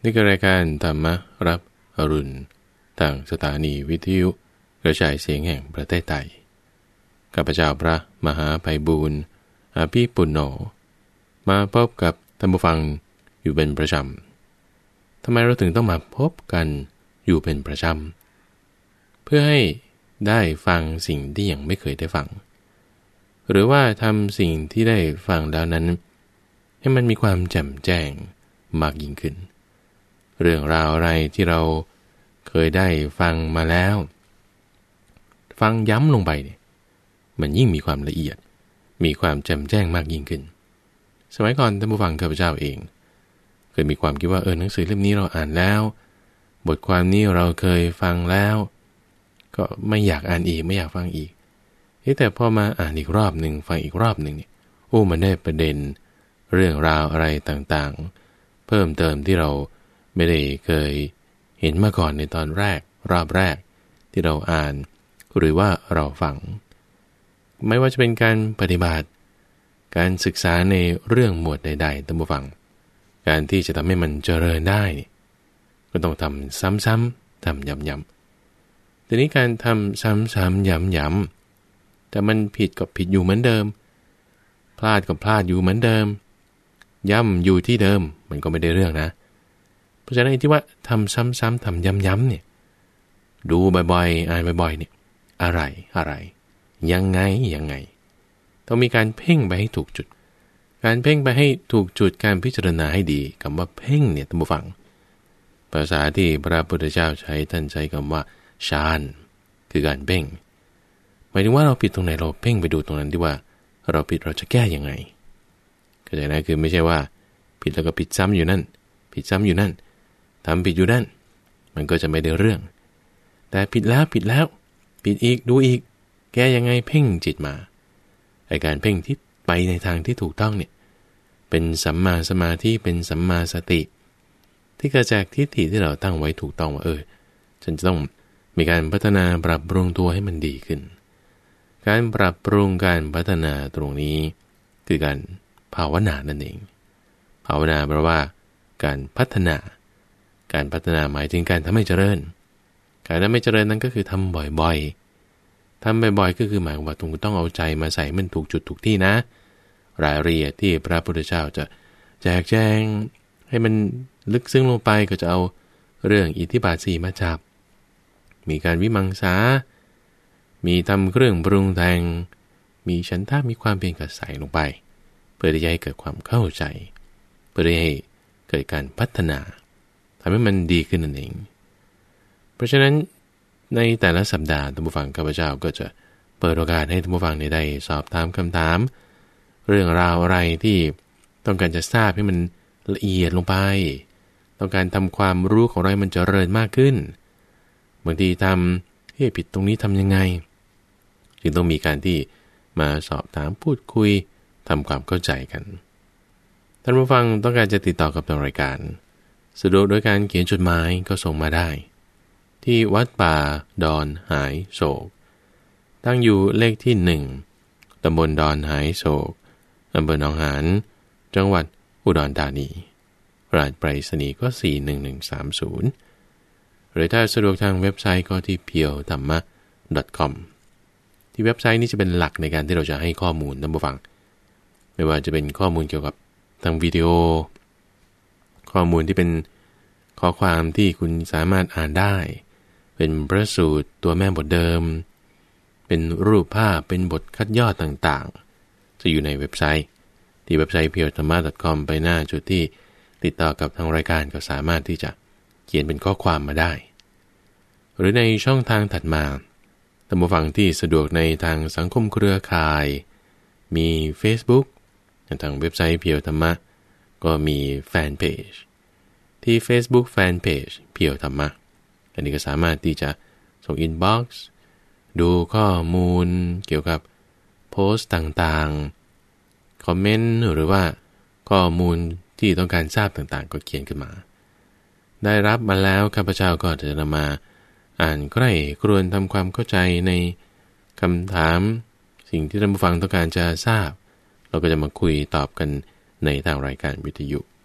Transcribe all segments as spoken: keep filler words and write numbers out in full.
นี่คือรายการธรรมรับอรุณทางสถานีวิทยุกระจายเสียงแห่งประเทศไทยข้าพเจ้าพระมหาไพบูลย์อาภีปุณโญมาพบกับท่านผู้ฟังอยู่เป็นประจำทำไมเราถึงต้องมาพบกันอยู่เป็นประจำเพื่อให้ได้ฟังสิ่งที่ยังไม่เคยได้ฟังหรือว่าทำสิ่งที่ได้ฟังแล้วนั้นให้มันมีความแจ่มแจ้งมากยิ่งขึ้นเรื่องราวอะไรที่เราเคยได้ฟังมาแล้วฟังย้ำลงไปเนี่ยมันยิ่งมีความละเอียดมีความแจ่มแจ้งมากยิ่งขึ้นสมัยก่อนท่านผู้ฟังข้าพเจ้าเองเคยมีความคิดว่าเออหนังสือเล่มนี้เราอ่านแล้วบทความนี้เราเคยฟังแล้วก็ไม่อยากอ่านอีกไม่อยากฟังอีกแต่พอมาอ่านอีกรอบหนึ่งฟังอีกรอบหนึ่งเนี่ยโอ้มันได้ประเด็นเรื่องราวอะไรต่างๆเพิ่มเติมที่เราไม่ได้เคยเห็นมาก่อนในตอนแรกรอบแรกที่เราอ่านหรือว่าเราฟังไม่ว่าจะเป็นการปฏิบัติการศึกษาในเรื่องหมวดใดๆท่านผู้ฟังการที่จะทำให้มันเจริญได้ก็ต้องทำซ้ำๆทำย้ำๆทีนี้การทำซ้ำๆย้ำๆแต่มันผิดก็ผิดอยู่เหมือนเดิมพลาดก็พลาดอยู่เหมือนเดิมย่ำอยู่ที่เดิมมันก็ไม่ได้เรื่องนะเพราะฉะนั้นที่ว่าทำซ้ำๆทำย้ำๆเนี่ยดูบ่อยๆอ่านบ่อยๆเนี่ยอะไรอะไรยังไงยังไงต้องมีการเพ่งไปให้ถูกจุดการเพ่งไปให้ถูกจุดการพิจารณาให้ดีคำว่าเพ่งเนี่ยท่านผู้ฟังภาษาที่พระพุทธเจ้าใช้ท่านใช้คำว่าฌานคือการเพ่งหมายถึงว่าเราผิดตรงไหนเราเพ่งไปดูตรงนั้นที่ว่าเราผิดเราจะแก้ยังไงเข้าใจนะคือไม่ใช่ว่าผิดแล้วก็ผิดซ้ำอยู่นั่นผิดซ้ำอยู่นั่นทำผิดอยู่นั่นมันก็จะไม่ได้เรื่องแต่ผิดแล้วผิดแล้วผิดอีกดูอีกแก้ยังไงเพ่งจิตมาไอ้การเพ่งที่ไปในทางที่ถูกต้องเนี่ยเป็นสัมมาสมาธิเป็นสัมมาสติที่เกิดจากทิฏฐิที่เราตั้งไว้ถูกต้องว่าเออฉันจะต้องมีการพัฒนาปรับปรุงตัวให้มันดีขึ้นการปรับปรุงการพัฒนาตรงนี้คือการภาวนานั่นเองภาวนาแปลว่าการพัฒนาการพัฒนาหมายถึงการทำให้เจริญการทำให้เจริญนั้นก็คือทำบ่อยๆทำบ่อยๆก็คือหมายว่าคุณต้องเอาใจมาใส่มันถูกจุดถูกที่นะรายละเอียดที่พระพุทธเจ้าจะแจกแจงให้มันลึกซึ้งลงไปก็จะเอาเรื่องอิทธิบาทสี่มาจับมีการวิมังสามีทำเครื่องปรุงแต่งมีฉันทะมีความเพียรกระใสลงไปเพื่อที่จะให้เกิดความเข้าใจเพื่อที่ให้เกิดการพัฒนาทำให้มันดีขึ้นนั่นเองเพราะฉะนั้นในแต่ละสัปดาห์ท่านผู้ฟังข้าพเจ้าก็จะเปิดโอกาสให้ท่านผู้ฟังได้สอบถามคำถามเรื่องราวอะไรที่ต้องการจะทราบให้มันละเอียดลงไปต้องการทำความรู้ของเราให้มันเจริญมากขึ้นบางทีทำเฮ้ยผิดตรงนี้ทำยังไงจึงต้องมีการที่มาสอบถามพูดคุยทำความเข้าใจกันท่านผู้ฟังต้องการจะติดต่อกับทางรายการสะดวกโดยการเขียนจดหมายก็ส่งมาได้ที่วัดป่าดอนหายโศกตั้งอยู่เลขที่หนึ่งตำบลดอนหายโศกอำเภอหนองหานจังหวัดอุดรธานีรหัสไปรษณีย์ก็สี่หนึ่งหนึ่งสามศูนย์หรือถ้าสะดวกทางเว็บไซต์ก็ที่ เพียวธรรมะ ดอท คอม ที่เว็บไซต์นี้จะเป็นหลักในการที่เราจะให้ข้อมูลท่านผู้ฟังไม่ว่าจะเป็นข้อมูลเกี่ยวกับทางวิดีโอข้อมูลที่เป็นข้อความที่คุณสามารถอ่านได้เป็นพระสูตรตัวแม่บทเดิมเป็นรูปภาพเป็นบทคัดย่อต่างๆจะอยู่ในเว็บไซต์ที่เว็บไซต์ เพียวธรรมะ ดอท คอม ไปหน้าจุดที่ติดต่อกับทางรายการก็สามารถที่จะเขียนเป็นข้อความมาได้หรือในช่องทางถัดมาท่านผู้ฟังที่สะดวกในทางสังคมเครือข่ายมี Facebook ทางเว็บไซต์เพียวธรรมะก็มีแฟนเพจที่ Facebook แฟนเพจเพียวธรรมะอันนี้ก็สามารถที่จะส่งอินบ็อกซ์ดูข้อมูลเกี่ยวกับโพสต์ต่างๆคอมเมนต์หรือว่าข้อมูลที่ต้องการทราบต่างๆก็เขียนขึ้นมาได้รับมาแล้วข้าพเจ้าก็จะนำมาอ่านใกล้ครวญทำความเข้าใจในคำถามสิ่งที่ท่านผู้ฟังต้องการจะทราบเราก็จะมาคุยตอบกันในทางรายการวิทยุ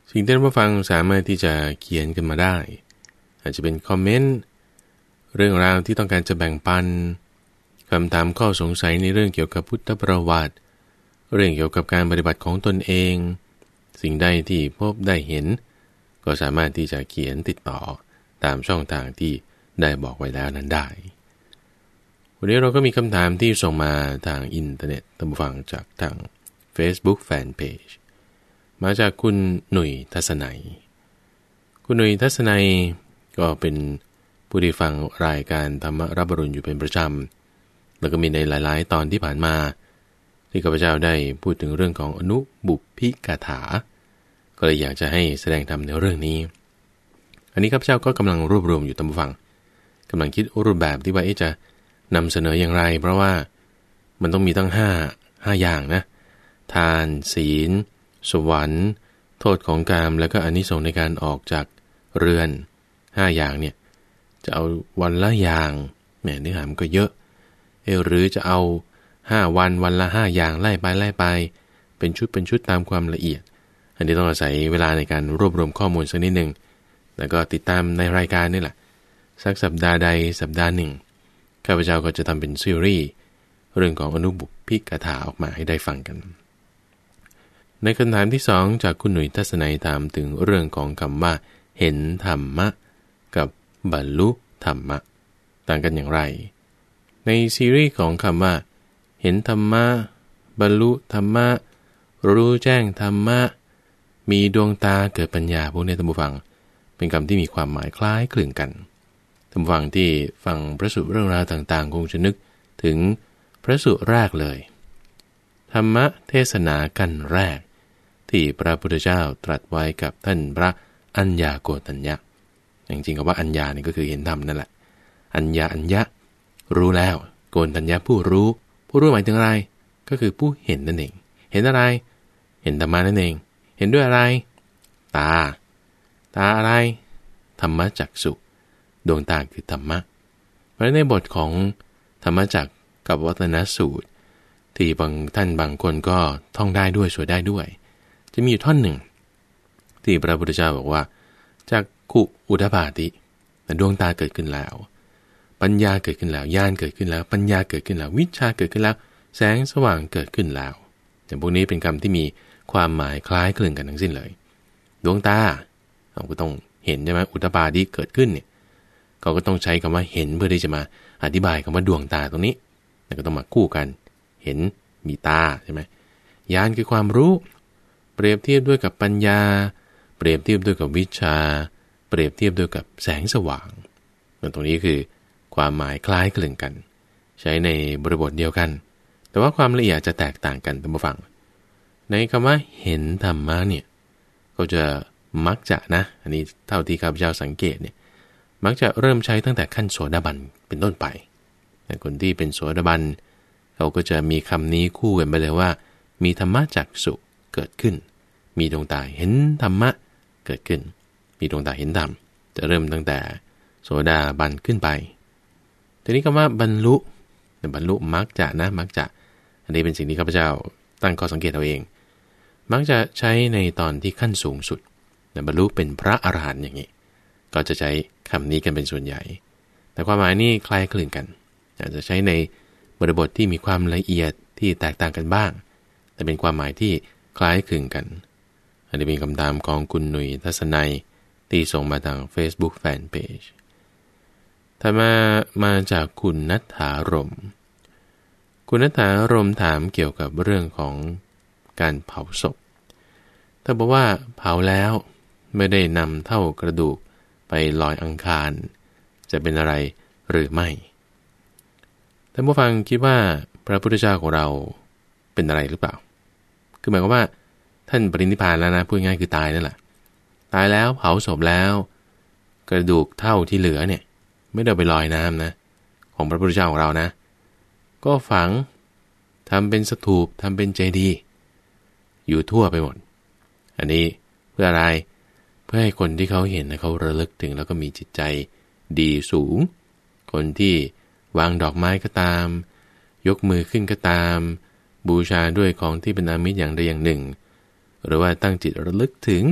สิ่งที่ท่านผู้ฟังสามารถที่จะเขียนกันมาได้อาจจะเป็นคอมเมนต์เรื่องราวที่ต้องการจะแบ่งปันคำถามข้อสงสัยในเรื่องเกี่ยวกับพุทธประวัติเรื่องเกี่ยวกับการปฏิบัติของตนเองสิ่งใดที่พบได้เห็นก็สามารถที่จะเขียนติดต่อตามช่องทางที่ได้บอกไว้แล้วนั้นได้วันนี้เราก็มีคำถามที่ส่งมาทางอินเทอร์เน็ตท่านผู้ฟังจากทาง Facebook Fanpage มาจากคุณหนุ่ยทัศนัยคุณหนุ่ยทัศนัยก็เป็นผู้ที่ฟังรายการธรรมรับอรุณอยู่เป็นประจำแล้วก็มีในหลายๆตอนที่ผ่านมาที่ข้าพเจ้าได้พูดถึงเรื่องของอนุบุพพิกถาก็เลยอยากจะให้แสดงธรรมในเรื่องนี้อันนี้ข้าพเจ้าก็กำลังรวบรวมอยู่ท่านผู้ฟังกำลังคิดรูปแบบที่ว่าจะนำเสนออย่างไรเพราะว่ามันต้องมีตั้งห้าห้าอย่างนะทานศีลสวรรค์โทษของกามแล้วก็อานิสงส์ในการออกจากเรือนห้าอย่างเนี่ยจะเอาวันละอย่างแหมเนื้อหามันก็เยอะเออหรือจะเอาห้าวันวันละห้าอย่างไล่ไปไล่ไปเป็นชุดเป็นชุดตามความละเอียดอันนี้ต้องอาศัยเวลาในการรวบรวมข้อมูลสักนิดนึงแล้วก็ติดตามในรายการนี่แหละสักสัปดาห์ใดสัปดาห์หนึ่งข้าพเจ้าก็จะทำเป็นซีรีส์เรื่องของอนุบุพพิกถาออกมาให้ได้ฟังกันในคำถามที่สองจากคุณหนุ่ยทัศนัยถามถึงเรื่องของคำว่าเห็นธรรมะกับบรรลุธรรมะต่างกันอย่างไรในซีรีส์ของคำว่าเห็นธรรมะบรรลุธรรมะรู้แจ้งธรรมะมีดวงตาเกิดปัญญาพวกนี้ท่านผู้ฟังเป็นคำที่มีความหมายคล้ายคลึงกันท่านผู้ฟังที่ฟังพระสูตรเรื่องราวต่างๆคงจะนึกถึงพระสูตรแรกเลยธรรมะเทศนากันแรกที่พระพุทธเจ้าตรัสไว้กับท่านพระอัญญาโกณฑัญญะจริงๆกับว่าอัญญานี่ก็คือเห็นธรรมนั่นแหละอัญญาอัญญะรู้แล้วโกณฑัญญะผู้รู้ผู้รู้หมายถึงอะไรก็คือผู้เห็นนั่นเองเห็นอะไรเห็นธรรมะนั่นเองเห็นด้วยอะไรตาตาอะไรธรรมจักษุดวงตาคือธรรมะเพราะในบทของธรรมจักกับวัตนสูตรที่บางท่านบางคนก็ท่องได้ด้วยสวดได้ด้วยจะมีอยู่ท่อนหนึ่งที่พระพุทธเจ้าบอกว่าจากขุอุทธปาติดวงตาเกิดขึ้นแล้วปัญญาเกิดขึ้นแล้วญาณเกิดขึ้นแล้วปัญญาเกิดขึ้นแล้ววิชาเกิดขึ้นแล้วแสงสว่างเกิดขึ้นแล้วแต่พวกนี้เป็นคำที่มีความหมายคล้ายคลึงกันทั้งสิ้นเลยดวงตาเราก็ต้องเห็นใช่ไหมอุทธปาติเกิดขึ้นเนี่ยเขาก็ต้องใช้คำว่าเห็นเพื่อที่จะมาอธิบายคำว่าดวงตาตรงนี้แล้วก็ต้องมาคู่กันเห็นมีตาใช่ไหมญาณคือความรู้เปรียบเทียบด้วยกับปัญญาเปรียบเทียบด้วยกับวิชาเปรียบเทียบด้วยกับแสงสว่างตรงนี้คือความหมายคล้ายคลึงกันใช้ในบริบทเดียวกันแต่ว่าความละเอียดจะแตกต่างกันท่านผู้ฟังในคำว่าเห็นธรรมะเนี่ยก็จะมักจะนะอันนี้เท่าที่ข้าพเจ้าสังเกตเนี่ยมักจะเริ่มใช้ตั้งแต่ขั้นโสดาบันเป็นต้นไปแต่คนที่เป็นโสดาบันเขาก็จะมีคำนี้คู่กันไปเลยว่ามีธรรมะจักษุเกิดขึ้นมีดวงตาเห็นธรรมะเกิดขึ้นมีดวงตาเห็นธรรมจะเริ่มตั้งแต่โสดาบันขึ้นไปทีนี้คำว่าบรรลุแต่บรรลุมักจะนะมักจะอันนี้เป็นสิ่งที่ข้าพเจ้าตั้งข้อสังเกตเอาเองมักจะใช้ในตอนที่ขั้นสูงสุดแต่บรรลุเป็นพระอรหันต์อย่างนี้ก็จะใช้คำนี้กันเป็นส่วนใหญ่แต่ความหมายนี่คล้ายคลึงกันอาจจะใช้ในบริบทที่มีความละเอียดที่แตกต่างกันบ้างแต่เป็นความหมายที่คล้ายคลึงกันอันนี้เป็นคำถามของคุณหนุ่ยทัศนัยที่ส่งมาทาง Facebook Fanpage ถัดมามาจากคุณณัฐฐารมคุณณัฐฐารมถามเกี่ยวกับเรื่องของการเผาศพถ้าบอกว่าเผาแล้วไม่ได้นำเท่ากระดูกไปลอยอังคารจะเป็นอะไรหรือไม่ท่านผู้ฟังคิดว่าพระพุทธเจ้าของเราเป็นอะไรหรือเปล่าคือหมายความว่าท่านปรินิพพานแล้วนะพูดง่ายคือตายนั่นแหละตายแล้วเผาศพแล้วกระดูกเท่าที่เหลือเนี่ยไม่ได้ไปลอยน้ำนะของพระพุทธเจ้าของเรานะก็ฝังทำเป็นสถูปทำเป็นเจดีย์อยู่ทั่วไปหมดอันนี้เพื่ออะไรเพื่อให้คนที่เขาเห็นเขาระลึกถึงแล้วก็มีจิตใจดีสูงคนที่วางดอกไม้ก็ตามยกมือขึ้นก็ตามบูชาด้วยของที่เป็นอามิสอย่างใดอย่างหนึ่งหรือว่าตั้งจิตระลึกถึง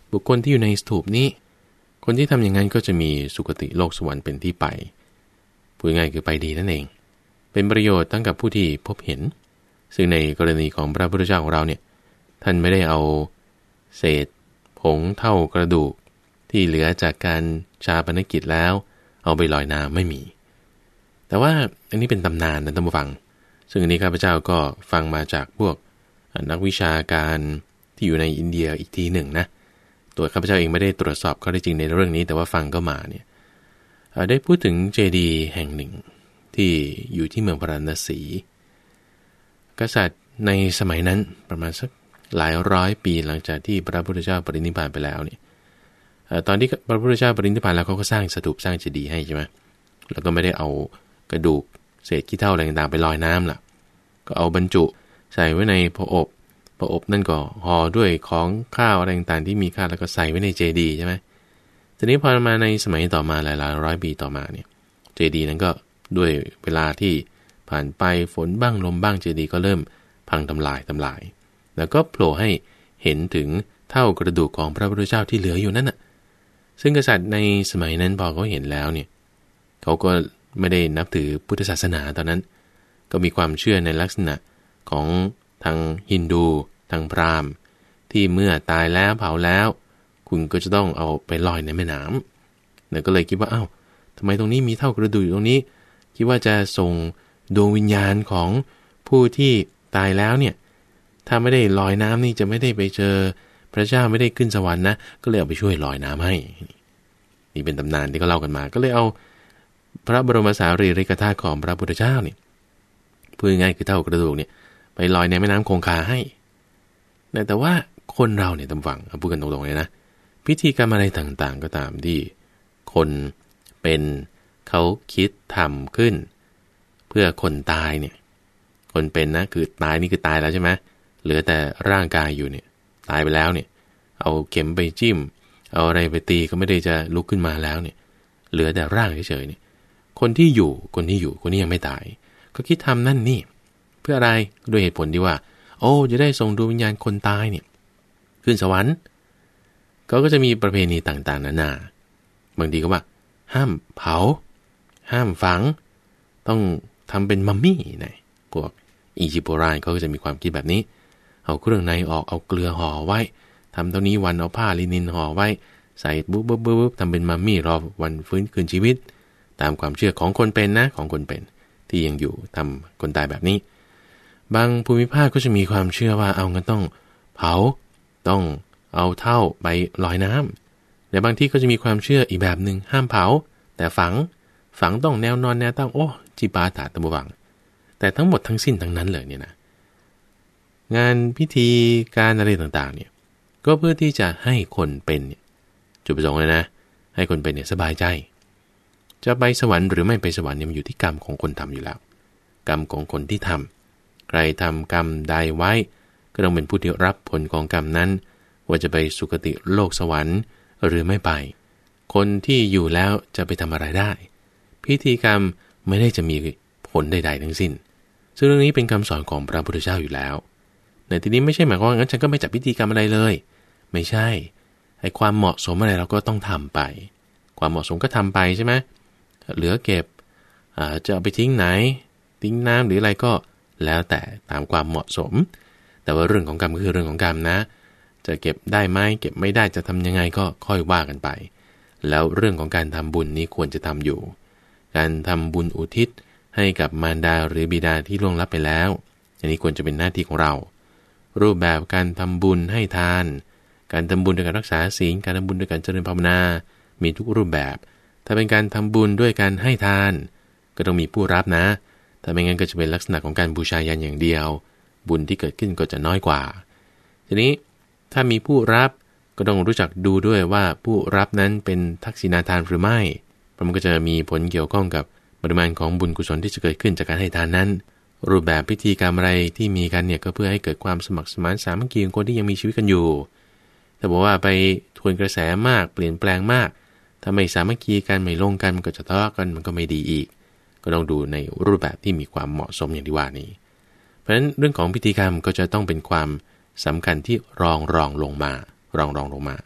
บุคคลที่อยู่ในสถูปนี้คนที่ทำอย่างนั้นก็จะมีสุคติโลกสวรรค์เป็นที่ไปพูดง่ายคือไปดีนั่นเองเป็นประโยชน์ทั้งกับผู้ที่พบเห็นซึ่งในกรณีของพระพุทธเจ้าของเราเนี่ยท่านไม่ได้เอาเศษผงเท่ากระดูกที่เหลือจากการชาปนกิจแล้วเอาไปลอยน้ำไม่มีแต่ว่าอันนี้เป็นตำนานนะท่านผู้ฟังซึ่งอันนี้ข้าพเจ้าก็ฟังมาจากพวกนักวิชาการที่อยู่ในอินเดียอีกทีหนึ่งนะตัวข้าพเจ้าเองไม่ได้ตรวจสอบข้อเท็จจริงในเรื่องนี้แต่ว่าฟังก็มาเนี่ยได้พูดถึงเจดีย์แห่งหนึ่งที่อยู่ที่เมืองพาราณสีกษัตริย์ในสมัยนั้นประมาณสักหลายร้อยปีหลังจากที่พระพุทธเจ้าปรินิพพานไปแล้วเนี่ยตอนที่พระพุทธเจ้าปรินิพพานแล้วเขาก็สร้างสถูปสร้างเจดีย์ให้ใช่ไหมแล้วก็ไม่ได้เอากระดูกเศษขี้เถ้าอะไรต่างๆไปลอยน้ำล่ะก็เอาบรรจุใส่ไว้ในพระอบพระอบนั่นก็ห่อด้วยของข้าวอะไรต่างๆที่มีค่าแล้วก็ใส่ไว้ในเจดีย์ใช่ไหมทีนี้พอมาในสมัยต่อมาหลายๆร้อยปีต่อมาเนี่ยเจดีย์นั้นก็ด้วยเวลาที่ผ่านไปฝนบ้างลมบ้างเจดีย์ก็เริ่มพังทำลายทำลายแล้วก็โผล่ให้เห็นถึงเท่ากระดูกของพระพุทธเจ้าที่เหลืออยู่นั่นน่ะซึ่งกษัตริย์ในสมัยนั้นพอเขาเห็นแล้วเนี่ยเขาก็ไม่ได้นับถือพุทธศาสนาตอนนั้นก็มีความเชื่อในลักษณะของทางฮินดูทางพราหมณ์ที่เมื่อตายแล้วเผาแล้วคุณก็จะต้องเอาไปลอยในแม่น้ำเนี่ยก็เลยคิดว่าอ้าวทำไมตรงนี้มีเท่ากระดูกอยู่ตรงนี้คิดว่าจะส่งดวงวิญญาณของผู้ที่ตายแล้วเนี่ยถ้าไม่ได้ลอยน้ำนี่จะไม่ได้ไปเจอพระเจ้าไม่ได้ขึ้นสวรรค์นะก็เลยเอาไปช่วยลอยน้ำให้นี่เป็นตำนานที่เขาเล่ากันมาก็เลยเอาพระบรมสารีริกธาตุของพระพุทธเจ้าเนี่ยพูดง่ายๆคือเท่ากระดูกเนี่ยไปลอยในแม่น้ำคงคาให้แต่ว่าคนเราเนี่ยตำฝังพูดกันตรงๆเลยนะพิธีกรรมอะไรต่างๆก็ตามที่คนเป็นเขาคิดทำขึ้นเพื่อคนตายเนี่ยคนเป็นนะคือตายนี่คือตายแล้วใช่ไหมเหลือแต่ร่างกายอยู่เนี่ยตายไปแล้วเนี่ยเอาเข็มไปจิ้มเอาอะไรไปตีก็ไม่ได้จะลุกขึ้นมาแล้วเนี่ยเหลือแต่ร่างเฉยๆเนี่ยคนที่อยู่คนที่อยู่คนที่ยังไม่ตายก็คิดทำนั่นนี่เพื่ออะไรด้วยเหตุผลที่ว่าโอ้จะได้ส่งดวงวิญญาณคนตายเนี่ยขึ้นสวรรค์เขาก็จะมีประเพณีต่างๆนานาบางทีก็ว่าห้ามเผาห้ามฝังต้องทำเป็นมัมมี่นะพวกอียิปต์โบราณเขาก็จะมีความคิดแบบนี้เอาเครื่องในออกเอาเกลือห่อไว้ทำเท่านี้วันเอาผ้าลินินห่อไว้ใส่บุ๊บบุ๊บบุ๊บทำเป็นมัมมี่รอวันฟื้นคืนชีวิตตามความเชื่อของคนเป็นนะของคนเป็นที่ยังอยู่ทำคนตายแบบนี้บางภูมิภาคก็จะมีความเชื่อว่าเอางั้นต้องเผาต้องเอาเท่าไปลอยน้ำแต่บางที่ก็จะมีความเชื่ออีกแบบหนึ่งห้ามเผาแต่ฝังฝังต้องแนวนอนแนวตั้งโอ้จีปาถาตะบวังแต่ทั้งหมดทั้งสิ้นทั้งนั้นเลยเนี่ยนะงานพิธีการอะไรต่างๆเนี่ยก็เพื่อที่จะให้คนเป็นเนี่ยจุดประสงค์เลยนะให้คนเป็นเนี่ยสบายใจจะไปสวรรค์หรือไม่ไปสวรรค์เนี่ยมันอยู่ที่กรรมของคนทำอยู่แล้วกรรมของคนที่ทำใครทำกรรมใดไว้ก็ต้องเป็นผู้ที่รับผลของกรรมนั้นว่าจะไปสุคติโลกสวรรค์หรือไม่ไปคนที่อยู่แล้วจะไปทำอะไรได้พิธีกรรมไม่ได้จะมีผลใดๆทั้งสิ้นซึ่งเรื่องนี้เป็นคำสอนของพระพุทธเจ้าอยู่แล้วในที่นี้ไม่ใช่หมายความว่างั้นฉันก็ไม่จัดพิธีกรรมอะไรเลยไม่ใช่ไอ้ความเหมาะสมอะไรเราก็ต้องทำไปความเหมาะสมก็ทำไปใช่ไหมเหลือเก็บจะเอาไปทิ้งไหนทิ้งน้ำหรืออะไรก็แล้วแต่ตามความเหมาะสมแต่ว่าเรื่องของกรรมก็คือเรื่องของกรรมนะจะเก็บได้ไหมเก็บไม่ได้จะทำยังไงก็ค่อยว่ากันไปแล้วเรื่องของการทำบุญนี้ควรจะทำอยู่การทำบุญอุทิศให้กับมารดาหรือบิดาที่ล่วงลับไปแล้วอันนี้ควรจะเป็นหน้าที่ของเรารูปแบบการทำบุญให้ทานการทำบุญด้วยการรักษาศีลการทำบุญด้วยการเจริญภาวนามีทุกรูปแบบถ้าเป็นการทำบุญด้วยการให้ทานก็ต้องมีผู้รับนะถ้าไม่งั้นก็จะเป็นลักษณะของการบูชายันอย่างเดียวบุญที่เกิดขึ้นก็จะน้อยกว่าทีนี้ถ้ามีผู้รับก็ต้องรู้จักดูด้วยว่าผู้รับนั้นเป็นทักษิณาทานหรือไม่เพราะมันก็จะมีผลเกี่ยวข้องกับปริมาณของบุญกุศลที่จะเกิดขึ้นจากการให้ทานนั้นรูปแบบพิธีกรรมอะไรที่มีกันเนี่ยก็เพื่อให้เกิดความสมัครสมานสามัคคีของคนที่ยังมีชีวิตกันอยู่แต่บอกว่าไปทวนกระแสมากเปลี่ยนแปลงมากถ้าไม่สามัคคีกันไม่ลงกันมันก็จะทะเลาะกันมันก็ไม่ดีอีกก็ต้องดูในรูปแบบที่มีความเหมาะสมอย่างที่ว่านี้เพราะฉะนั้นเรื่องของพิธีกรรมก็จะต้องเป็นความสำคัญที่รองรองลงมารองรองลงมา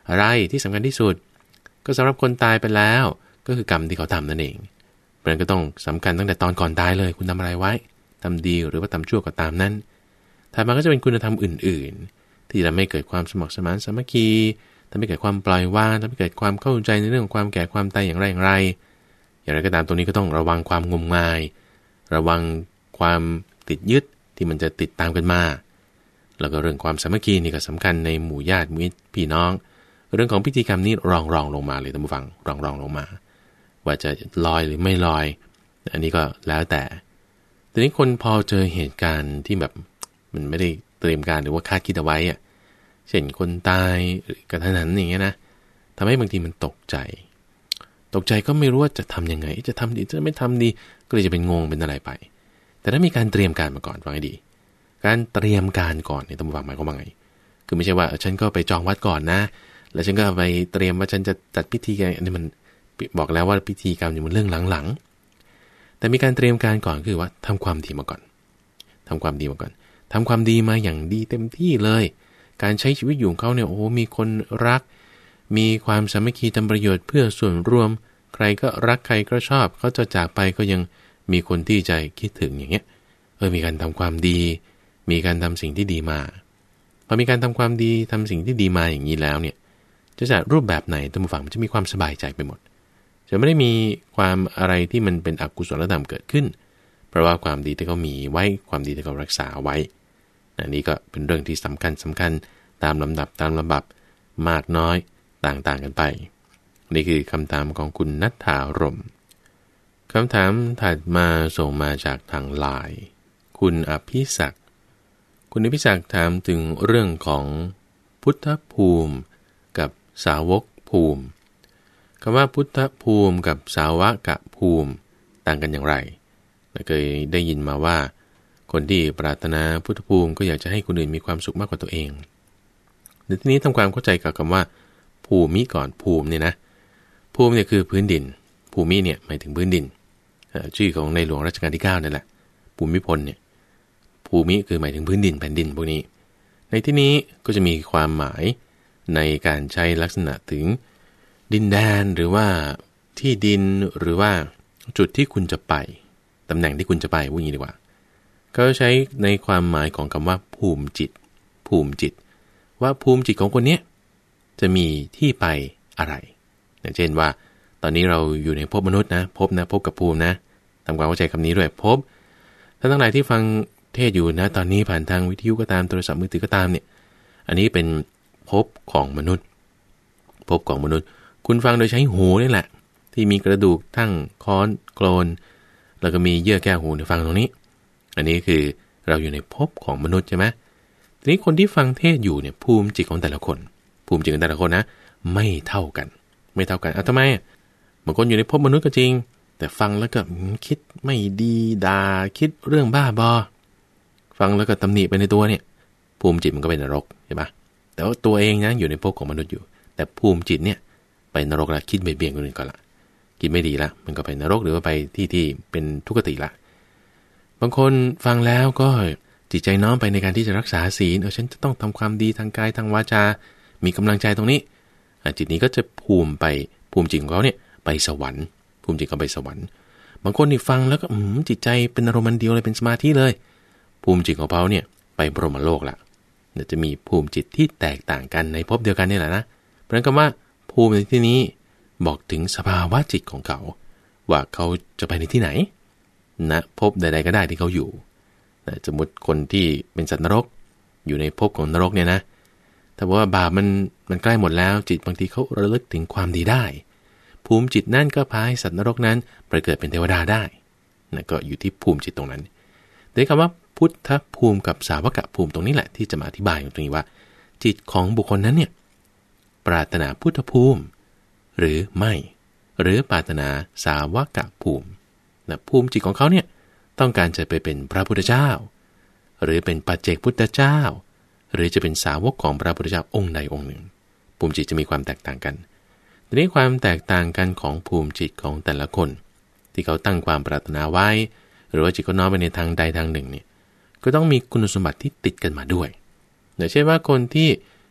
อะไรที่สำคัญที่สุดก็สำหรับคนตายไปแล้วก็คือกรรมที่เขาทำนั่นเองเพราะนั้นก็ต้องสำคัญตั้งแต่ตอนก่อนตายเลยคุณทำอะไรไว้ทำดีหรือว่าทำชั่วก็ตามนั้นถัดมาก็จะเป็นคุณธรรมอื่นๆที่จะทำให้เกิดความสมัครสมานสามัคคีทำให้เกิดความปล่อยวางทำให้เกิดความเข้าใจในเรื่องของความแก่ความตายอย่างไรอย่างไรอย่างไรก็ตามตรงนี้ก็ต้องระวังความงมงายระวังความติดยึดที่มันจะติดตามกันมาแล้วก็เรื่องความสามัคคีนี่ก็สำคัญในหมู่ญาติมิตรพี่น้องเรื่องของพิธีกรรมนี้รองรองลงมาเลยท่านผู้ฟังรองรองลงมาว่าจะลอยหรือไม่ลอยอันนี้ก็แล้วแต่ทีนี้คนพอเจอเหตุการณ์ที่แบบมันไม่ได้เตรียมการหรือว่าคาดคิดเอาไว้อะเช่นคนตายกระทันหันอย่างเงี้ยนะทำให้บางทีมันตกใจตกใจก็ไม่รู้ว่าจะทำยังไงจะทำดีจะไม่ทำดีก็เลยจะเป็นงงเป็นอะไรไปแต่ถ้ามีการเตรียมการมาก่อนฟังให้ดีการเตรียมการก่อนเนี่ยต้องฟังหมายความว่าไงคือไม่ใช่ว่าฉันก็ไปจองวัดก่อนนะแล้วฉันก็ไปเตรียมว่าฉันจะจัดพิธีกันอันนี้มันบอกแล้วว่าพิธีกรรมอยู่บนเรื่องหลังๆแต่มีการเตรียมการก่อนคือว่าทำความดีมาก่อนทำความดีมาก่อนทำความดีมาอย่างดีเต็มที่เลยการใช้ชีวิตอยู่ของเขาเนี่ยโอ้มีคนรักมีความสามัคคีทำประโยชน์เพื่อส่วนรวมใครก็รักใครก็ชอบเขาจะจากไปก็ยังมีคนที่ใจคิดถึงอย่างเงี้ยเออมีการทำความดีมีการทำสิ่งที่ดีมาพอมีการทำความดีทำสิ่งที่ดีมาอย่างนี้แล้วเนี่ยจะจัดรูปแบบไหนท่านผู้ฟังมันจะมีความสบายใจไปหมดจะไม่ได้มีความอะไรที่มันเป็นอกุศลธรรมเกิดขึ้นเพราะว่าความดีที่เขามีไว้ความดีที่เขารักษาไว้อันนี้ก็เป็นเรื่องที่สำคัญสำคัญตามลำดับตามลำดับมากน้อยต่างๆกันไปนี่คือคำถามของคุณณัฐฐารมคำถามถัดมาส่งมาจากทางไลน์คุณอภิศักดิ์คุณอภิศักดิ์ถามถึงเรื่องของพุทธภูมิกับสาวกภูมิคำว่าพุทธภูมิกับสาวกภูมิต่างกันอย่างไรเคยได้ยินมาว่าคนที่ปรารถนาพุทธภูมิก็อยากจะให้คนอื่นมีความสุขมากกว่าตัวเองในที่นี้ทำความเข้าใจกับคำว่าภูมิก่อนภูมิเนี่ยนะภูมิเนี่ยคือพื้นดินภูมิเนี่ยหมายถึงพื้นดินชื่อของในหลวงรัชกาลที่เก้านั่นแหละภูมิพลเนี่ยภูมิคือหมายถึงพื้นดินแผ่นดินพวกนี้ในที่นี้ก็จะมีความหมายในการใช้ลักษณะถึงดินแดนหรือว่าที่ดินหรือว่าจุดที่คุณจะไปตำแหน่งที่คุณจะไปว่าอย่างนี้ดีกว่าเขาใช้ในความหมายของคำว่าภูมิจิตภูมิจิตว่าภูมิจิตของคนนี้จะมีที่ไปอะไรอย่างเช่นว่าตอนนี้เราอยู่ในภพมนุษย์นะภพนะภพกับภูมินะทำความเข้าใจคำนี้ด้วยภพท่านทั้งหลายที่ฟังเทศอยู่นะตอนนี้ผ่านทางวิทยุก็ตามโทรศัพท์มือถือก็ตามเนี่ยอันนี้เป็นภพของมนุษย์ภพของมนุษย์คุณฟังโดยใช้หูนี่แหละที่มีกระดูกทั้งค้อนโกลนแล้วก็มีเยื่อแก้วหูในฟังตรงนี้อันนี้คือเราอยู่ในภพของมนุษย์ใช่ไหมทีนี้คนที่ฟังเทศอยู่เนี่ยภูมิจิตของแต่ละคนภูมิจิตของแต่ละคนนะไม่เท่ากันไม่เท่ากันอ่ะทำไมบางคนอยู่ในภพมนุษย์ก็จริงแต่ฟังแล้วก็คิดไม่ดีด่าคิดเรื่องบ้าบอฟังแล้วก็ตำหนิไปในตัวเนี่ยภูมิจิตมันก็เป็นนรกใช่ปะแต่ว่าตัวเองนะอยู่ในภพของมนุษย์อยู่แต่ภูมิจิตเนี่ยไปนรกละคิดเบี่ยงๆคนอื่นก่อนละคิดไม่ดีละมันก็ไปนรกหรือว่าไปที่ที่เป็นทุกขติละบางคนฟังแล้วก็จิตใจน้อมไปในการที่จะรักษาศีลเออฉันจะต้องทำความดีทางกายทางวาจามีกำลังใจตรงนี้จิตนี้ก็จะภูมิไปภูมิจิตของเขาเนี่ยไปสวรรค์ภูมิจิตก็ไปสวรรค์บางคนนี่ฟังแล้วก็อืมจิตใจเป็นอารมณ์เดียวเลยเป็นสมาธิเลยภูมิจิตของเขาเนี่ยไปพรหมโลกละเดี๋ยวจะมีภูมิจิตที่แตกต่างกันในภพเดียวกันนี่แหละนะเพราะฉะนั้นคำว่าภูมิในที่นี้บอกถึงสภาวะจิตของเขาว่าเขาจะไปในที่ไหนนะภพใดๆก็ได้ที่เขาอยู่นะสมมติคนที่เป็นสัตว์นรกอยู่ในภพของนรกเนี่ยนะถ้าว่าบาปมันมันใกล้หมดแล้วจิตบางทีเขาระลึกถึงความดีได้ภูมิจิตนั่นก็พาให้สัตว์นรกนั้นไปเกิดเป็นเทวดาได้นะก็อยู่ที่ภูมิจิตตรงนั้นโดยคำว่าพุทธภูมิกับสาวกภูมิตรงนี้แหละที่จะมาอธิบายตรงนี้ว่าจิตของบุคคลนั้นเนี่ยปรารถนาพุทธภูมิหรือไม่หรือปรารถนาสาวกภูมินะภูมิจิตของเขาเนี่ยต้องการจะไปเป็นพระพุทธเจ้าหรือเป็นปัจเจกพุทธเจ้าหรือจะเป็นสาวกของพระพุทธเจ้าองค์ใดองค์หนึ่งภูมิจิตจะมีความแตกต่างกันทีนี้ความแตกต่างกันของภูมิจิตของแต่ละคนที่เขาตั้งความปรารถนาไว้หรือว่าจิตเขาน้อมไปในทางใดทางหนึ่งเนี่ยก็ต้องมีคุณสมบัติที่ติดกันมาด้วยอย่างเช่นว่าคนที่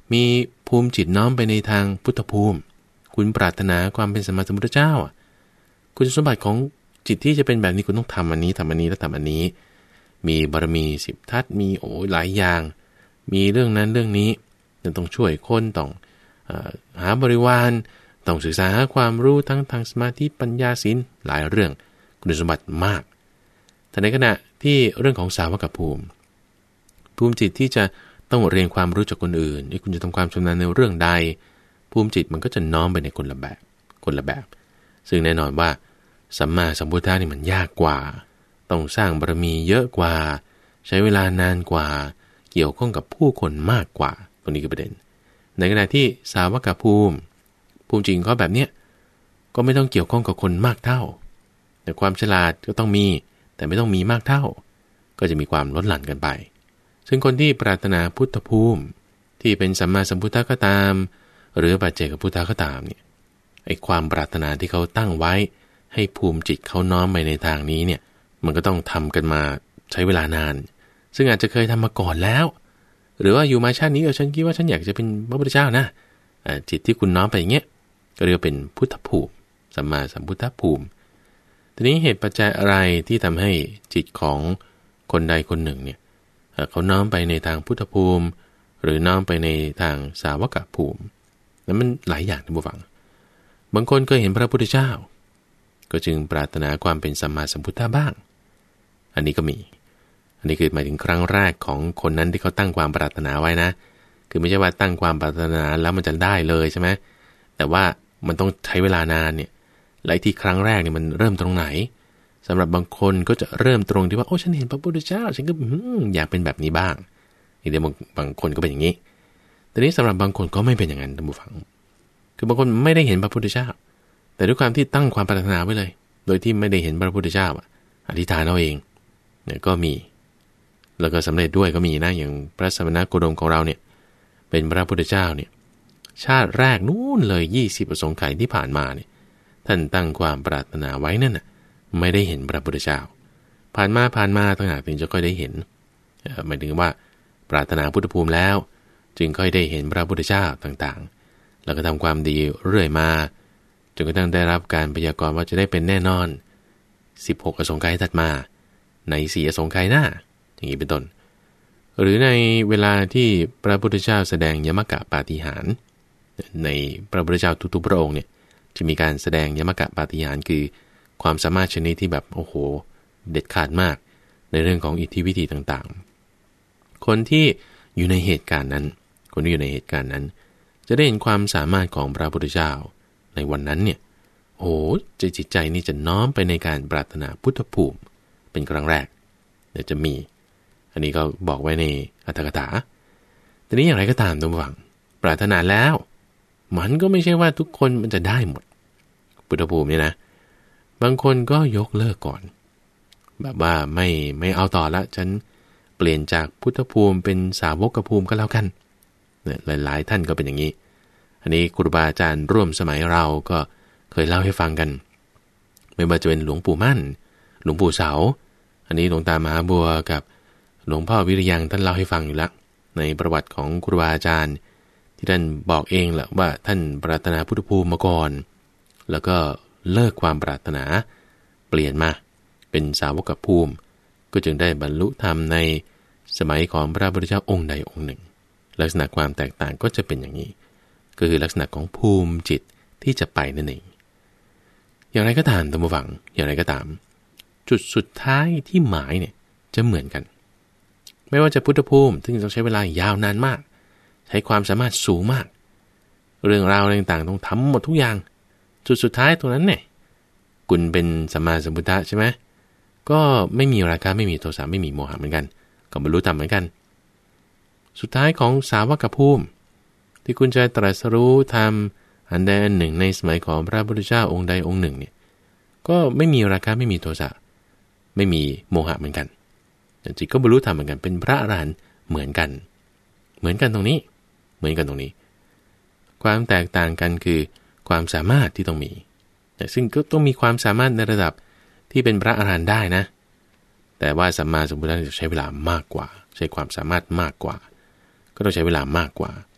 มีภูมิจิตน้อมไปในทางพุทธภูมิคุณปรารถนาความเป็นสัมมาสัมพุทธเจ้าอ่ะคุณสมบัติของจิตที่จะเป็นแบบนี้คุณต้องทำอันนี้ทำอันนี้แล้วทำอันนี้มีบารมีสิบทัศมีโอ้หลายอย่างมีเรื่องนั้นเรื่องนี้ต้องช่วยคนต้องเอ่อหาบริวารต้องศึกษาหาความรู้ทั้งทางสมาธิปัญญาศีลหลายเรื่องคุณสมบัติมากแต่ในขณะที่เรื่องของสาวกภูมิภูมิจิตที่จะต้องเรียนความรู้จากคนอื่นที่คุณจะทำความชำนาญในเรื่องใดภูมิจิตมันก็จะน้อมไปในคนละแบบคนละแบบซึ่งแน่นอนว่าสัมมาสัมพุทธะนี่มันยากกว่าต้องสร้างบารมีเยอะกว่าใช้เวลานานกว่าเกี่ยวข้องกับผู้คนมากกว่าตรงนี้คือประเด็นในขณะที่สาวกภูมิภูมิจริงก็แบบเนี้ยก็ไม่ต้องเกี่ยวข้องกับคนมากเท่าแต่ความฉลาดก็ต้องมีแต่ไม่ต้องมีมากเท่าก็จะมีความลดหลั่นกันไปซึ่งคนที่ปรารถนาพุทธภูมิที่เป็นสัมมาสัมพุทธะก็ตามหรือปัจเจกพุทธะก็ตามเนี่ยไอ้ความปรารถนาที่เขาตั้งไว้ให้ภูมิจิตเขาน้อมไปในทางนี้เนี่ยมันก็ต้องทำกันมาใช้เวลานานซึ่งอาจจะเคยทำมาก่อนแล้วหรือว่าอยู่มาชาตินี้เออฉันคิดว่าฉันอยากจะเป็นพระพุทธเจ้านะจิตที่คุณน้อมไปอย่างเงี้ยก็เรียกเป็นพุทธภูมิสัมมาสัมพุทธภูมิทีนี้เหตุปัจจัยอะไรที่ทำให้จิตของคนใดคนหนึ่งเนี่ยเขาน้อมไปในทางพุทธภูมิหรือน้อมไปในทางสาวกภูมินั้นมันหลายอย่างท่านผู้ฟังบางคนเคยเห็นพระพุทธเจ้าก็จึงปรารถนาความเป็นสัมมาสัมพุทธะบ้างอันนี้ก็มีอันนี้คือหมายถึงครั้งแรกของคนนั้นที่เขาตั้งความปรารถนาไว้นะคือไม่ใช่ว่าตั้งความปรารถนาแล้วมันจะได้เลยใช่ไหมแต่ว่ามันต้องใช้เวลานานเนี่ยหลายที่ครั้งแรกเนี่ยมันเริ่มตรงไหนสำหรับบางคนก็จะเริ่มตรงที่ว่าโอ้ฉันเห็นพระพุทธเจ้าฉันก็อยากเป็นแบบนี้บ้างอีกเดี๋ยวบางบางคนก็เป็นอย่างนี้แต่นี้สำหรับบางคนก็ไม่เป็นอย่างนั้นท่านผู้ฟังคือบางคนไม่ได้เห็นพระพุทธเจ้าแต่ด้วยความที่ตั้งความปรารถนาไว้เลยโดยที่ไม่ได้เห็นพระพุทธเจ้าอธิษฐานเอาเองเนี่ยก็มีแล้วก็สำเร็จด้วยก็มีนะอย่างพระสมณโคดมของเราเนี่ยเป็นพระพุทธเจ้าเนี่ยชาติแรกนู่นเลยยี่สิบอสงไขยที่ผ่านมาเนี่ยท่านตั้งความปรารถนาไว้นั่นน่ะไม่ได้เห็นพระพุทธเจ้าผ่านมาผ่านมาต่างหากถึงจะค่อยได้เห็นหมายถึงว่าปรารถนาพุทธภูมิแล้วจึงค่อยได้เห็นพระพุทธเจ้าต่างๆแล้วก็ทำความดีเรื่อยมาจนกระทั่งได้รับการพยากรณ์ว่าจะได้เป็นแน่นอนสิบหกอสงไขยถัดมาในสี่อสงไขยหน้าอย่างนี้เป็นต้นหรือในเวลาที่พระพุทธเจ้าแสดงยมกะปาฏิหาริย์ในพระพุทธเจ้าทุกๆพระองค์เนี่ยจะมีการแสดงยมกะปาฏิหาริย์คือความสามารถชนิดที่แบบโอ้โหเด็ดขาดมากในเรื่องของอิทธิวิธีต่างๆคนที่อยู่ในเหตุการณ์นั้นคนที่อยู่ในเหตุการณ์นั้นจะได้เห็นความสามารถของพระพุทธเจ้าในวันนั้นเนี่ยโอ้โหจิตใจนี่จะน้อมไปในการปรารถนาพุทธภูมิเป็นครั้งแรกเดี๋ยวจะมีอันนี้ก็บอกไว้ในอรรถกถาแต่นี้อย่างไรก็ตามท่านผู้ฟังปรารถนาแล้วมันก็ไม่ใช่ว่าทุกคนมันจะได้หมดพุทธภูมิเนี่ยนะบางคนก็ยกเลิกก่อนแบบว่าไม่ไม่เอาต่อละฉันเปลี่ยนจากพุทธภูมิเป็นสาวกภูมิก็แล้วกันเนี่ยหลายๆท่านก็เป็นอย่างนี้อันนี้ครูบาอาจารย์ร่วมสมัยเราก็เคยเล่าให้ฟังกันไม่ว่าจะเป็นหลวงปู่มั่นหลวงปู่เสาอันนี้หลวงตามหาบัวกับหลวงพ่อวิริยังท่านเล่าให้ฟังอยู่แล้วในประวัติของครูบาอาจารย์ที่ท่านบอกเองแหละว่าท่านปรารถนาพุทธภูมิมาก่อนแล้วก็เลิกความปรารถนาเปลี่ยนมาเป็นสาวกภูมิก็จึงได้บรรลุธรรมในสมัยของพระพุทธเจ้าองค์ใดองค์หนึ่งลักษณะความแตกต่างก็จะเป็นอย่างนี้ก็คือลักษณะของภูมิจิตที่จะไปนั่นเองอย่างไรก็ตามท่านผู้ฟังอย่างไรก็ตามจุดสุดท้ายที่หมายเนี่ยจะเหมือนกันไม่ว่าจะพุทธภูมิซึ่งต้องใช้เวลายาวนานมากใช้ความสามารถสูงมากเรื่องราวต่างๆต้องทำหมดทุกอย่างจุดสุดท้ายตรงนั้นเนี่ยคุณเป็นสัมมาสัมพุทธะใช่ไหมก็ไม่มีราคะไม่มีโทสะไม่มีโมหะเหมือนกันก็บรรลุธรรมเหมือนกันสุดท้ายของสาวกภูมิที่คุณจะตรัสรู้ธรรมอันใดอันหนึ่งในสมัยของพระพุทธเจ้าองค์ใดองค์หนึ่งเนี่ยก็ไม่มีราคะไม่มีโทสะไม่มีโมหะเหมือนกันจิตก็บรรลุธรรมเหมือนกันเป็นพระอรหันต์เหมือนกันเหมือนกันตรงนี้เหมือนกันตรงนี้ความแตกต่างกันคือความสามารถที่ต้องมีแต่ซึ่งก็ต้องมีความสามารถในระดับที่เป็นพระอรหันต์ได้นะแต่ว่าสัมมาสัมพุทธะจะใช้เวลามากกว่าใช้ความสามารถมากกว่าก็ต้องใช้เวลามากกว่า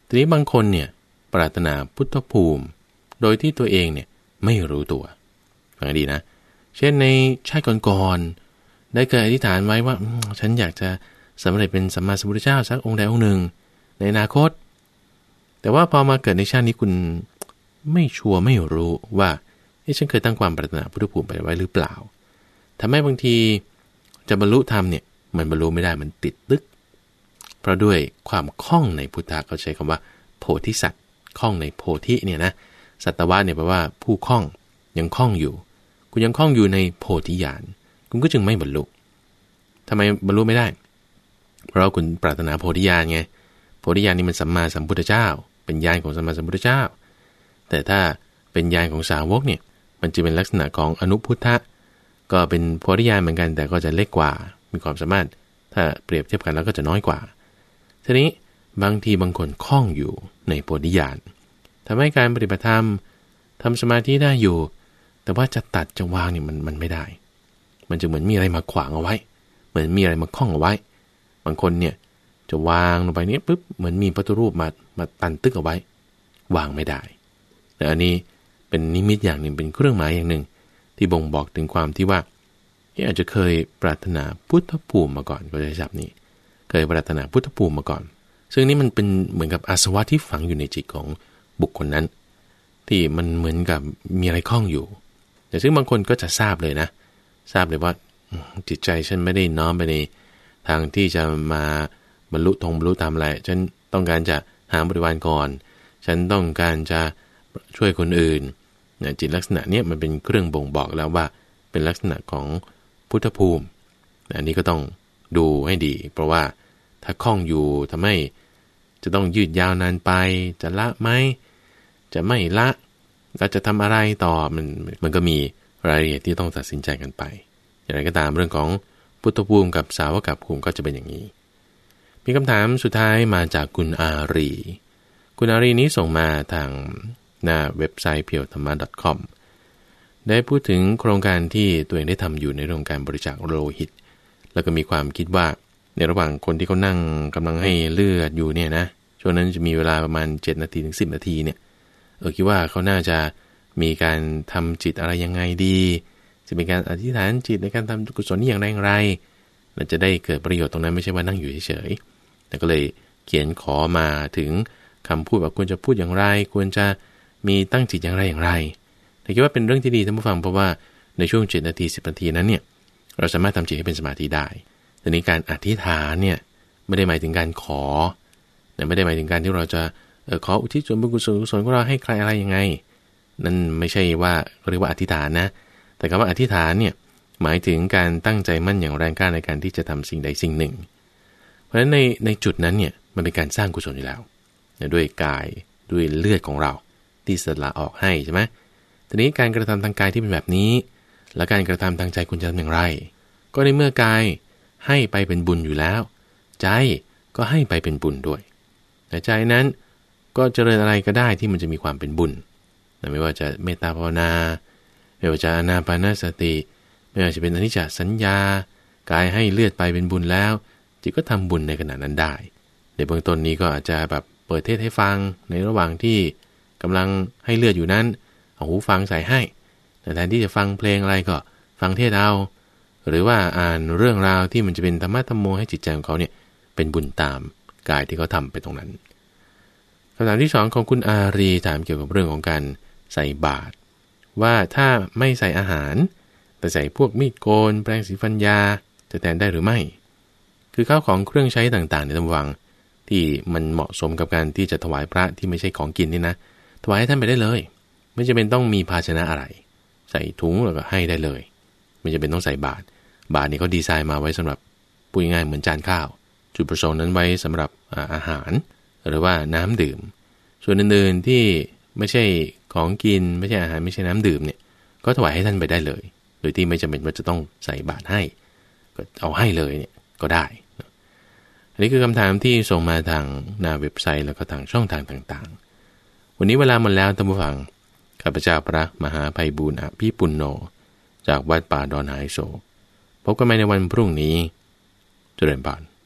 ทีนี้บางคนเนี่ยปรารถนาพุทธภูมิโดยที่ตัวเองเนี่ยไม่รู้ตัวฟังดีนะเช่นในชาติก่อนๆได้เคยอธิษฐานไว้ว่าฉันอยากจะสำเร็จเป็นสัมมาสัมพุทธเจ้าสักองค์ใดองค์หนึ่งในอนาคตแต่ว่าพอมาเกิดในชาตินี้คุณไม่ชัวร์ไม่รู้ว่าเอ๊ะฉันเคยตั้งความปรารถนาพุทธภูมิไปไว้หรือเปล่าทำให้บางทีจะบรรลุธรรมเนี่ยมันบรรลุไม่ได้มันติดตึกเพราะด้วยความคล่องในพุทธะเขาใช้คำว่าโพธิสัตว์คล่องในโพธิเนี่ยนะสัตวะเนี่ยแปลว่าผู้คล่องยังคล่องอยู่คุณยังคล่องอยู่ในโพธิญาณคุณก็จึงไม่บรรลุทำไมบรรลุไม่ได้เพราะคุณปรารถนาโพธิญาณไงโพธิญาณนี่มันสัมมาสัมพุทธเจ้าเป็นญาณของสัมมาสัมพุทธเจ้าแต่ถ้าเป็นญาณของสาวกเนี่ยมันจะเป็นลักษณะของอนุพุทธะก็เป็นโพธิญาณเหมือนกันแต่ก็จะเล็กกว่ามีความสามารถถ้าเปรียบเทียบกันแล้วก็จะน้อยกว่าทีนี้บางทีบางคนคล่องอยู่ในโพธิญาณทำให้การปฏิบัติธรรมทำสมาธิได้อยู่แต่ว่าจะตัดจะวางเนี่ยมันมันไม่ได้มันจะเหมือนมีอะไรมาขวางเอาไว้เหมือนมีอะไรมาคล้องเอาไว้บางคนเนี่ยจะวางลงไปนี้ปุ๊บเหมือนมีพระพุทธรูปมามาตันตึกเอาไว้วางไม่ได้แต่อันนี้เป็นนิมิตอย่างหนึ่งเป็นเครื่องหมายอย่างหนึ่งที่บ่งบอกถึงความที่ว่าอาจจะเคยปรารถนาพุทธภูมิมาก่อนก็จะจับนี้เคยปรารถนาพุทธภูมิมาก่อนซึ่งนี่มันเป็นเหมือนกับอาสวะที่ฝังอยู่ในจิตของบุคคลนั้นที่มันเหมือนกับมีอะไรคล้องอยู่แต่ซึ่งบางคนก็จะทราบเลยนะทราบเลยว่าจิตใจฉันไม่ได้น้อมไปในทางที่จะมาบรรลุธงบรรลุธรรมอะไรฉันต้องการจะหาบริวารก่อนฉันต้องการจะช่วยคนอื่นจิตลักษณะนี้มันเป็นเครื่องบ่งบอกแล้วว่าเป็นลักษณะของพุทธภูมิอันนี้ก็ต้องดูให้ดีเพราะว่าถ้าคล้องอยู่ทำให้จะต้องยืดยาวนานไปจะละไหมจะไม่ละเราจะทำอะไรต่อมันมันก็มีรายละเอียดที่ต้องตัดสินใจกันไปอย่างไรก็ตามเรื่องของพุทธภูมิกับสาวกภูมิก็จะเป็นอย่างนี้มีคำถามสุดท้ายมาจากคุณอารีคุณอารีนี้ส่งมาทางหน้าเว็บไซต์ เพียวธรรมะ ดอท คอม ได้พูดถึงโครงการที่ตัวเองได้ทำอยู่ในเรื่องการบริจาคโลหิตแล้วก็มีความคิดว่าในระหว่างคนที่เขานั่งกำลังให้เลือดอยู่เนี่ยนะช่วงนั้นจะมีเวลาประมาณเจ็ดนาทีถึงสิบนาทีเนี่ยเออคิดว่าเขาน่าจะมีการทำจิตอะไรยังไงดีจะเป็นการอธิษฐานจิตในการทำกุศลนี่อย่างไรอย่างไรมันจะได้เกิดประโยชน์ตรงนั้นไม่ใช่ว่านั่งอยู่เฉยๆแต่ก็เลยเขียนขอมาถึงคำพูดว่าควรจะพูดอย่างไรควรจะมีตั้งจิตอย่างไรอย่างไรแต่คิดว่าเป็นเรื่องที่ดีท่านผู้ฟังเพราะว่าในช่วงเจ็ดนาทีสิบนาทีนั้นเนี่ยเราสามารถทำจิตให้เป็นสมาธิได้แต่นี้การอธิษฐานเนี่ยไม่ได้หมายถึงการขอแต่ไม่ได้หมายถึงการที่เราจะเออขออุทิศส่วนบุญกุศลกุศลของเราให้ใครอะไรยังไงนั่นไม่ใช่ว่าเรียกว่าอธิษฐานนะแต่คำว่าอธิษฐานเนี่ยหมายถึงการตั้งใจมั่นอย่างแรงกล้าในการที่จะทำสิ่งใดสิ่งหนึ่งเพราะฉะนั้นในในจุดนั้นเนี่ยมันเป็นการสร้างกุศลอยู่แล้วด้วยกายด้วยเลือดของเราที่สละออกให้ใช่ไหมทีนี้การกระทำทางกายที่เป็นแบบนี้และการกระทำทางใจคุณจะทำอย่างไรก็ในเมื่อกายให้ไปเป็นบุญอยู่แล้วใจก็ให้ไปเป็นบุญด้วยแต่ใจนั้นก็เจริญอะไรก็ได้ที่มันจะมีความเป็นบุญไม่ว่าจะเมตตาภาวนาไม่ว่าจะอานาปานสติไม่ว่าจะเป็นอนิจจสัญญากายให้เลือดไปเป็นบุญแล้วจิตก็ทำบุญในขณะนั้นได้ในเบื้องต้นนี้ก็อาจจะแบบเปิดเทศให้ฟังในระหว่างที่กำลังให้เลือดอยู่นั้นเอาหูฟังใส่ให้แต่แทนที่จะฟังเพลงอะไรก็ฟังเทศเอาหรือว่าอ่านเรื่องราวที่มันจะเป็นธรรมะธรรมโมให้จิตใจของเขาเนี่ยเป็นบุญตามกายที่เขาทำไปตรงนั้นคำถามที่สองของคุณอารีถามเกี่ยวกับเรื่องของการใส่บาตรว่าถ้าไม่ใส่อาหารแต่ใส่พวกมีดโกนแปรงสีฟันยาจะแทนได้หรือไม่คือข้าวของเครื่องใช้ต่างๆในตำวังที่มันเหมาะสมกับการที่จะถวายพระที่ไม่ใช่ของกินนี่นะถวายให้ท่านไปได้เลยไม่จำเป็นต้องมีภาชนะอะไรใส่ถุงแล้วก็ให้ได้เลยไม่จำเป็นต้องใส่บาตรบาตรนี่เขาดีไซน์มาไว้สำหรับพูดง่ายๆเหมือนจานข้าวจุดประสงค์นั้นไว้สำหรับอาหารหรือว่าน้ำดื่มส่วนอื่นๆที่ไม่ใช่ของกินไม่ใช่อาหารไม่ใช่น้ำดื่มเนี่ยก็ถวายให้ท่านไปได้เลยโดยที่ไม่จำเป็นว่าจะต้องใส่บาตรให้ก็เอาให้เลยเนี่ยก็ได้อันนี้คือคำถามที่ส่งมาทางหน้าเว็บไซต์แล้วก็ทางช่องทางต่างๆวันนี้เวลาหมดแล้วท่านผู้ฟังข้าพเจ้าพระมหาไพบูลย์อภิปุณโญจากวัดป่าดอนหายโศกพบกันใหม่ในวันพรุ่งนี้เจริญพร